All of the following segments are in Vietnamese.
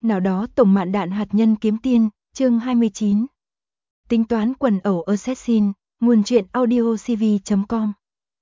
Nào đó tổng mạn đạn hạt nhân kiếm tiên, chương 29. Tính toán quần ẩu Assassin, nguồn truyện audiocv.com.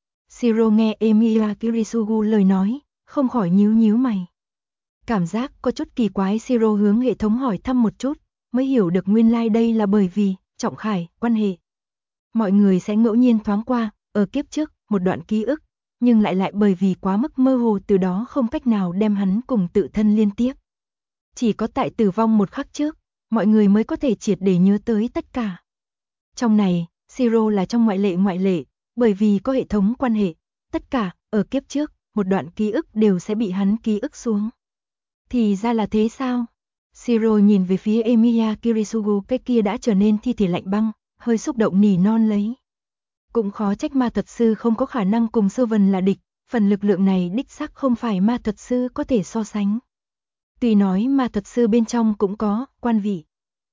Shiro nghe Emiya Kirisugu lời nói, không khỏi nhíu mày. Cảm giác có chút kỳ quái. Shiro hướng hệ thống hỏi thăm một chút, mới hiểu được nguyên lai đây là bởi vì Trọng Khải, quan hệ. Mọi người sẽ ngẫu nhiên thoáng qua, ở kiếp trước, một đoạn ký ức, nhưng lại bởi vì quá mức mơ hồ từ đó không cách nào đem hắn cùng tự thân liên tiếp. Chỉ có tại tử vong một khắc trước, mọi người mới có thể triệt để nhớ tới tất cả. Trong này, Shiro là trong ngoại lệ, bởi vì có hệ thống quan hệ, tất cả, ở kiếp trước, một đoạn ký ức đều sẽ bị hắn ký ức xuống. Thì ra là thế sao? Shiro nhìn về phía Emiya Kirisugu, cái kia đã trở nên thi thể lạnh băng, hơi xúc động nỉ non lấy. Cũng khó trách ma thuật sư không có khả năng cùng Sơ Vân là địch, phần lực lượng này đích xác không phải ma thuật sư có thể so sánh. Tuy nói ma thuật sư bên trong cũng có quan vị.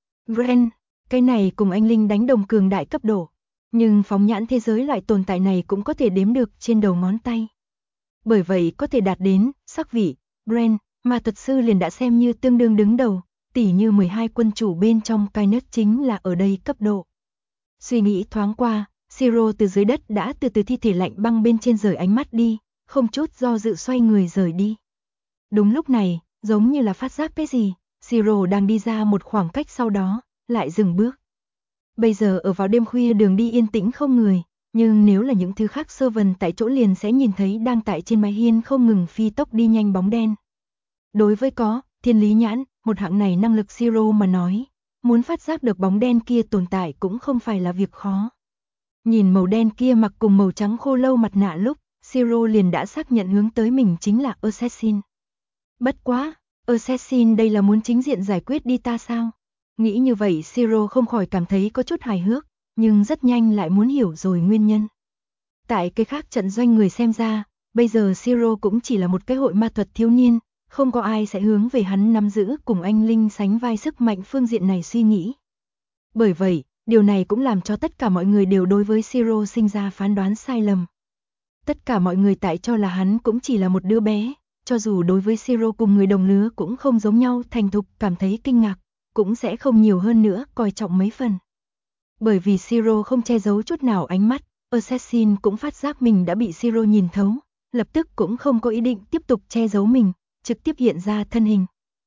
Ren, cái này cùng anh linh đánh đồng cường đại cấp độ, nhưng phóng nhãn thế giới loại tồn tại này cũng có thể đếm được trên đầu ngón tay. Bởi vậy có thể đạt đến sắc vị, Ren, ma thuật sư liền đã xem như tương đương đứng đầu, tỉ như 12 quân chủ bên trong Kainet chính là ở đây cấp độ. Suy nghĩ thoáng qua, Shiro từ dưới đất đã từ thi thể lạnh băng bên trên rời ánh mắt đi, không chút do dự xoay người rời đi. Đúng lúc này, giống như là phát giác cái gì, Shiro đang đi ra một khoảng cách sau đó, lại dừng bước. Bây giờ ở vào đêm khuya đường đi yên tĩnh không người, nhưng nếu là những thứ khác Sơ Vân tại chỗ liền sẽ nhìn thấy đang tại trên mái hiên không ngừng phi tốc đi nhanh bóng đen. Đối với có thiên lý nhãn, một hạng này năng lực Shiro mà nói, muốn phát giác được bóng đen kia tồn tại cũng không phải là việc khó. Nhìn màu đen kia mặc cùng màu trắng khô lâu mặt nạ lúc, Shiro liền đã xác nhận hướng tới mình chính là Assassin. Bất quá, Assassin đây là muốn chính diện giải quyết đi ta sao? Nghĩ như vậy Shiro không khỏi cảm thấy có chút hài hước, nhưng rất nhanh lại muốn hiểu rồi nguyên nhân. Tại cái khác trận doanh người xem ra, bây giờ Shiro cũng chỉ là một cái hội ma thuật thiếu niên, không có ai sẽ hướng về hắn nắm giữ cùng anh linh sánh vai sức mạnh phương diện này suy nghĩ. Bởi vậy, điều này cũng làm cho tất cả mọi người đều đối với Shiro sinh ra phán đoán sai lầm. Tất cả mọi người tại cho là hắn cũng chỉ là một đứa bé, cho dù đối với Shiro cùng người đồng lứa cũng không giống nhau thành thục cảm thấy kinh ngạc, cũng sẽ không nhiều hơn nữa coi trọng mấy phần. Bởi vì Shiro không che giấu chút nào ánh mắt, Assassin cũng phát giác mình đã bị Shiro nhìn thấu, lập tức cũng không có ý định tiếp tục che giấu mình, trực tiếp hiện ra thân hình.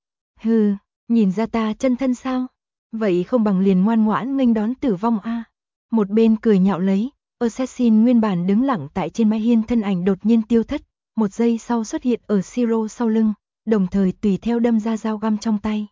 Hừ, nhìn ra ta chân thân sao? Vậy không bằng liền ngoan ngoãn nghênh đón tử vong a. Một bên cười nhạo lấy, Assassin nguyên bản đứng lặng tại trên mái hiên thân ảnh đột nhiên tiêu thất, một giây sau xuất hiện ở Shiro sau lưng, đồng thời tùy theo đâm ra dao găm trong tay.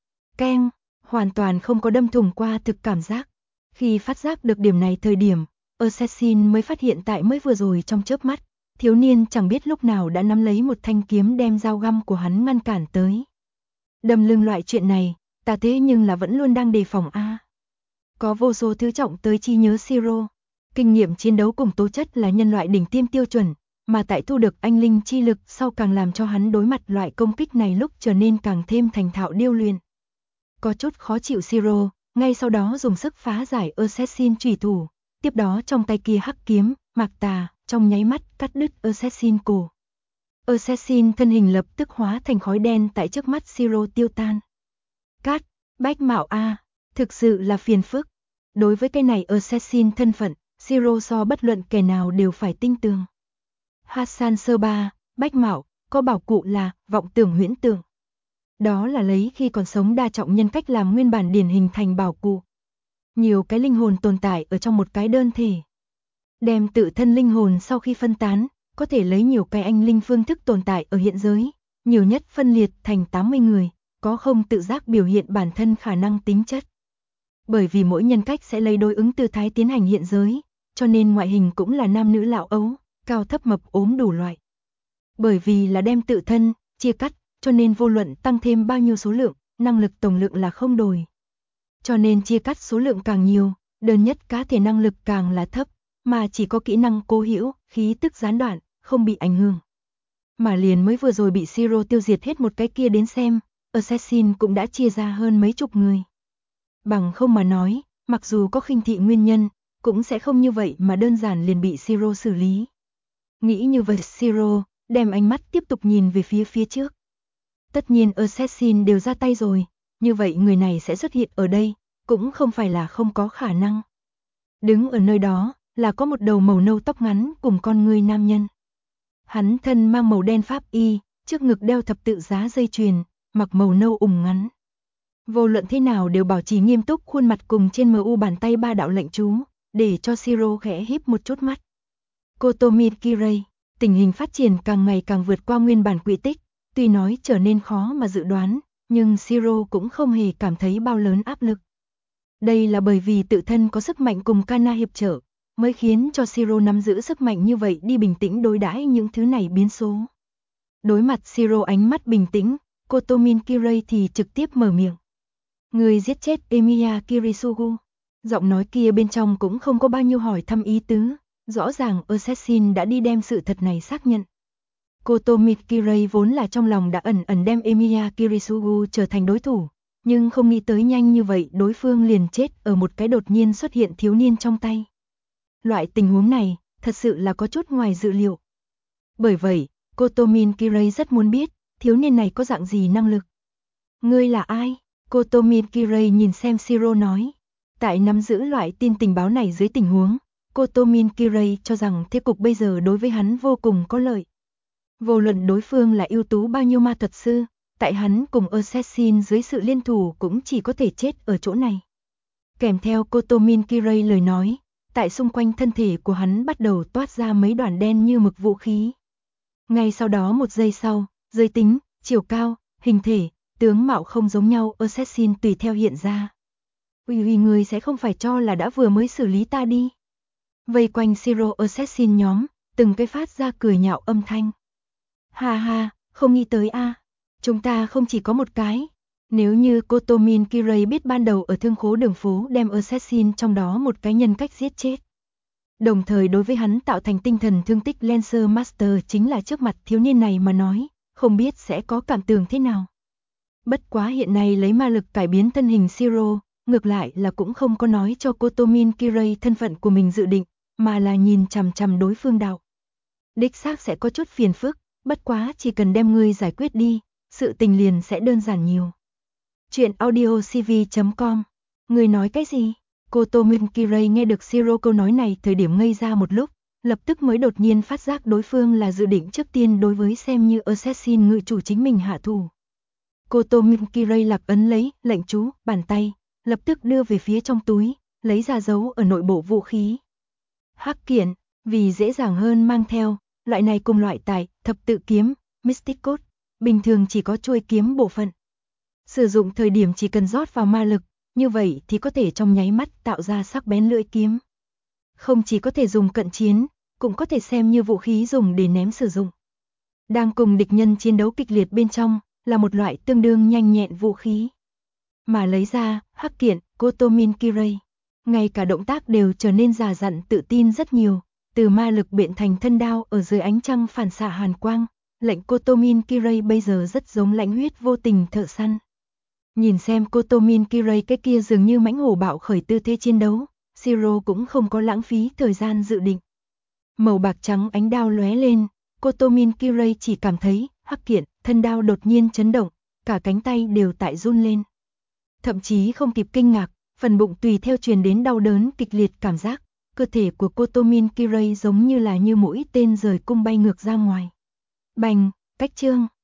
Keng, hoàn toàn không có đâm thủng qua thực cảm giác. Khi phát giác được điểm này thời điểm, Assassin mới phát hiện tại mới vừa rồi trong chớp mắt, thiếu niên chẳng biết lúc nào đã nắm lấy một thanh kiếm đem dao găm của hắn ngăn cản tới. Đâm lưng loại chuyện này, ta thế nhưng là vẫn luôn đang đề phòng a. Có vô số thứ trọng tới chi nhớ Shiro. Kinh nghiệm chiến đấu cùng tố chất là nhân loại đỉnh tiêm tiêu chuẩn, mà tại thu được anh linh chi lực sau càng làm cho hắn đối mặt loại công kích này lúc trở nên càng thêm thành thạo điêu luyện. Có chút khó chịu Shiro, ngay sau đó dùng sức phá giải Assassin chủy thủ, tiếp đó trong tay kia hắc kiếm, mạc tà, trong nháy mắt cắt đứt Assassin cổ. Assassin thân hình lập tức hóa thành khói đen tại trước mắt Shiro tiêu tan. Cát, Bách Mạo a, thực sự là phiền phức. Đối với cái này Assassin thân phận, Shiro so bất luận kẻ nào đều phải tinh tường. Hassan sơ ba, Bách Mạo, có bảo cụ là vọng tưởng huyễn tưởng. Đó là lấy khi còn sống đa trọng nhân cách làm nguyên bản điển hình thành bảo cụ. Nhiều cái linh hồn tồn tại ở trong một cái đơn thể. Đem tự thân linh hồn sau khi phân tán, có thể lấy nhiều cái anh linh phương thức tồn tại ở hiện giới, nhiều nhất phân liệt thành 80 người, có không tự giác biểu hiện bản thân khả năng tính chất. Bởi vì mỗi nhân cách sẽ lấy đối ứng tư thái tiến hành hiện giới, cho nên ngoại hình cũng là nam nữ lão ấu, cao thấp mập ốm đủ loại. Bởi vì là đem tự thân chia cắt, cho nên vô luận tăng thêm bao nhiêu số lượng, năng lực tổng lượng là không đổi. Cho nên chia cắt số lượng càng nhiều, đơn nhất cá thể năng lực càng là thấp, mà chỉ có kỹ năng cố hữu, khí tức gián đoạn, không bị ảnh hưởng. Mà liền mới vừa rồi bị Shiro tiêu diệt hết một cái kia đến xem, Assassin cũng đã chia ra hơn mấy chục người. Bằng không mà nói, mặc dù có khinh thị nguyên nhân, cũng sẽ không như vậy mà đơn giản liền bị Shiro xử lý. Nghĩ như vậy Shiro, đem ánh mắt tiếp tục nhìn về phía trước. Tất nhiên Assassin đều ra tay rồi, như vậy người này sẽ xuất hiện ở đây, cũng không phải là không có khả năng. Đứng ở nơi đó, là có một đầu màu nâu tóc ngắn cùng con người nam nhân. Hắn thân mang màu đen pháp y, trước ngực đeo thập tự giá dây chuyền, mặc màu nâu ủng ngắn. Vô luận thế nào đều bảo trì nghiêm túc khuôn mặt cùng trên MU bàn tay ba đạo lệnh chú, để cho Shiro khẽ híp một chút mắt. Kotomi Kirei, tình hình phát triển càng ngày càng vượt qua nguyên bản quỹ tích, tuy nói trở nên khó mà dự đoán, nhưng Shiro cũng không hề cảm thấy bao lớn áp lực. Đây là bởi vì tự thân có sức mạnh cùng Kana hiệp trợ, mới khiến cho Shiro nắm giữ sức mạnh như vậy đi bình tĩnh đối đãi những thứ này biến số. Đối mặt Shiro ánh mắt bình tĩnh, Kotomi Kirei thì trực tiếp mở miệng. Người giết chết Emiya Kirisugu. Giọng nói kia bên trong cũng không có bao nhiêu hỏi thăm ý tứ, rõ ràng Assassin đã đi đem sự thật này xác nhận. Kotomi Kirei vốn là trong lòng đã ẩn ẩn đem Emiya Kirisugu trở thành đối thủ, nhưng không nghĩ tới nhanh như vậy đối phương liền chết ở một cái đột nhiên xuất hiện thiếu niên trong tay. Loại tình huống này, thật sự là có chút ngoài dự liệu. Bởi vậy, Kotomi Kirei rất muốn biết, thiếu niên này có dạng gì năng lực. Ngươi là ai? Kotomi Kirei nhìn xem Shiro nói. Tại nắm giữ loại tin tình báo này dưới tình huống, Kotomi Kirei cho rằng thế cục bây giờ đối với hắn vô cùng có lợi. Vô luận đối phương là ưu tú bao nhiêu ma thuật sư, tại hắn cùng Assassin dưới sự liên thủ cũng chỉ có thể chết ở chỗ này. Kèm theo Kotomi Kirei lời nói, tại xung quanh thân thể của hắn bắt đầu toát ra mấy đoàn đen như mực vũ khí. Ngay sau đó một giây sau, giới tính, chiều cao, hình thể, tướng mạo không giống nhau Assassin tùy theo hiện ra. Uy người sẽ không phải cho là đã vừa mới xử lý ta đi. Vây quanh Shiro Assassin nhóm, từng cái phát ra cười nhạo âm thanh. Ha ha, không nghĩ tới a, chúng ta không chỉ có một cái. Nếu như Kotomi Kirei biết ban đầu ở thương khố đường phố đem Assassin trong đó một cái nhân cách giết chết. Đồng thời đối với hắn tạo thành tinh thần thương tích Lancer Master chính là trước mặt thiếu niên này mà nói, không biết sẽ có cảm tưởng thế nào. Bất quá hiện nay lấy ma lực cải biến thân hình Shiro, ngược lại là cũng không có nói cho Kotomi Kirei thân phận của mình dự định, mà là nhìn chằm chằm đối phương đạo. Đích xác sẽ có chút phiền phức, bất quá chỉ cần đem ngươi giải quyết đi, sự tình liền sẽ đơn giản nhiều. Chuyện audiocv.com. Người nói cái gì? Kotomi Kirei nghe được Shiro câu nói này thời điểm ngây ra một lúc, lập tức mới đột nhiên phát giác đối phương là dự định trước tiên đối với xem như Assassin ngự chủ chính mình hạ thủ. Kotomi Kirei lạc ấn lấy lệnh chú, bàn tay, lập tức đưa về phía trong túi, lấy ra giấu ở nội bộ vũ khí. Hắc kiện, vì dễ dàng hơn mang theo, loại này cùng loại tại thập tự kiếm, Mystic Code, bình thường chỉ có chuôi kiếm bộ phận. Sử dụng thời điểm chỉ cần rót vào ma lực, như vậy thì có thể trong nháy mắt tạo ra sắc bén lưỡi kiếm. Không chỉ có thể dùng cận chiến, cũng có thể xem như vũ khí dùng để ném sử dụng. Đang cùng địch nhân chiến đấu kịch liệt bên trong, là một loại tương đương nhanh nhẹn vũ khí. Mà lấy ra, hắc kiện, Kotomi Kirei, ngay cả động tác đều trở nên già dặn tự tin rất nhiều, từ ma lực biện thành thân đao ở dưới ánh trăng phản xạ hàn quang, lệnh Kotomi Kirei bây giờ rất giống lãnh huyết vô tình thợ săn. Nhìn xem Kotomi Kirei cái kia dường như mãnh hổ bạo khởi tư thế chiến đấu, Shiro cũng không có lãng phí thời gian dự định. Màu bạc trắng ánh đao lóe lên, Kotomi Kirei chỉ cảm thấy hắc kiện, thân đao đột nhiên chấn động, cả cánh tay đều tại run lên. Thậm chí không kịp kinh ngạc, phần bụng tùy theo truyền đến đau đớn kịch liệt cảm giác, cơ thể của Kotomi Kirei giống như là như mũi tên rời cung bay ngược ra ngoài. Bành, cách chương.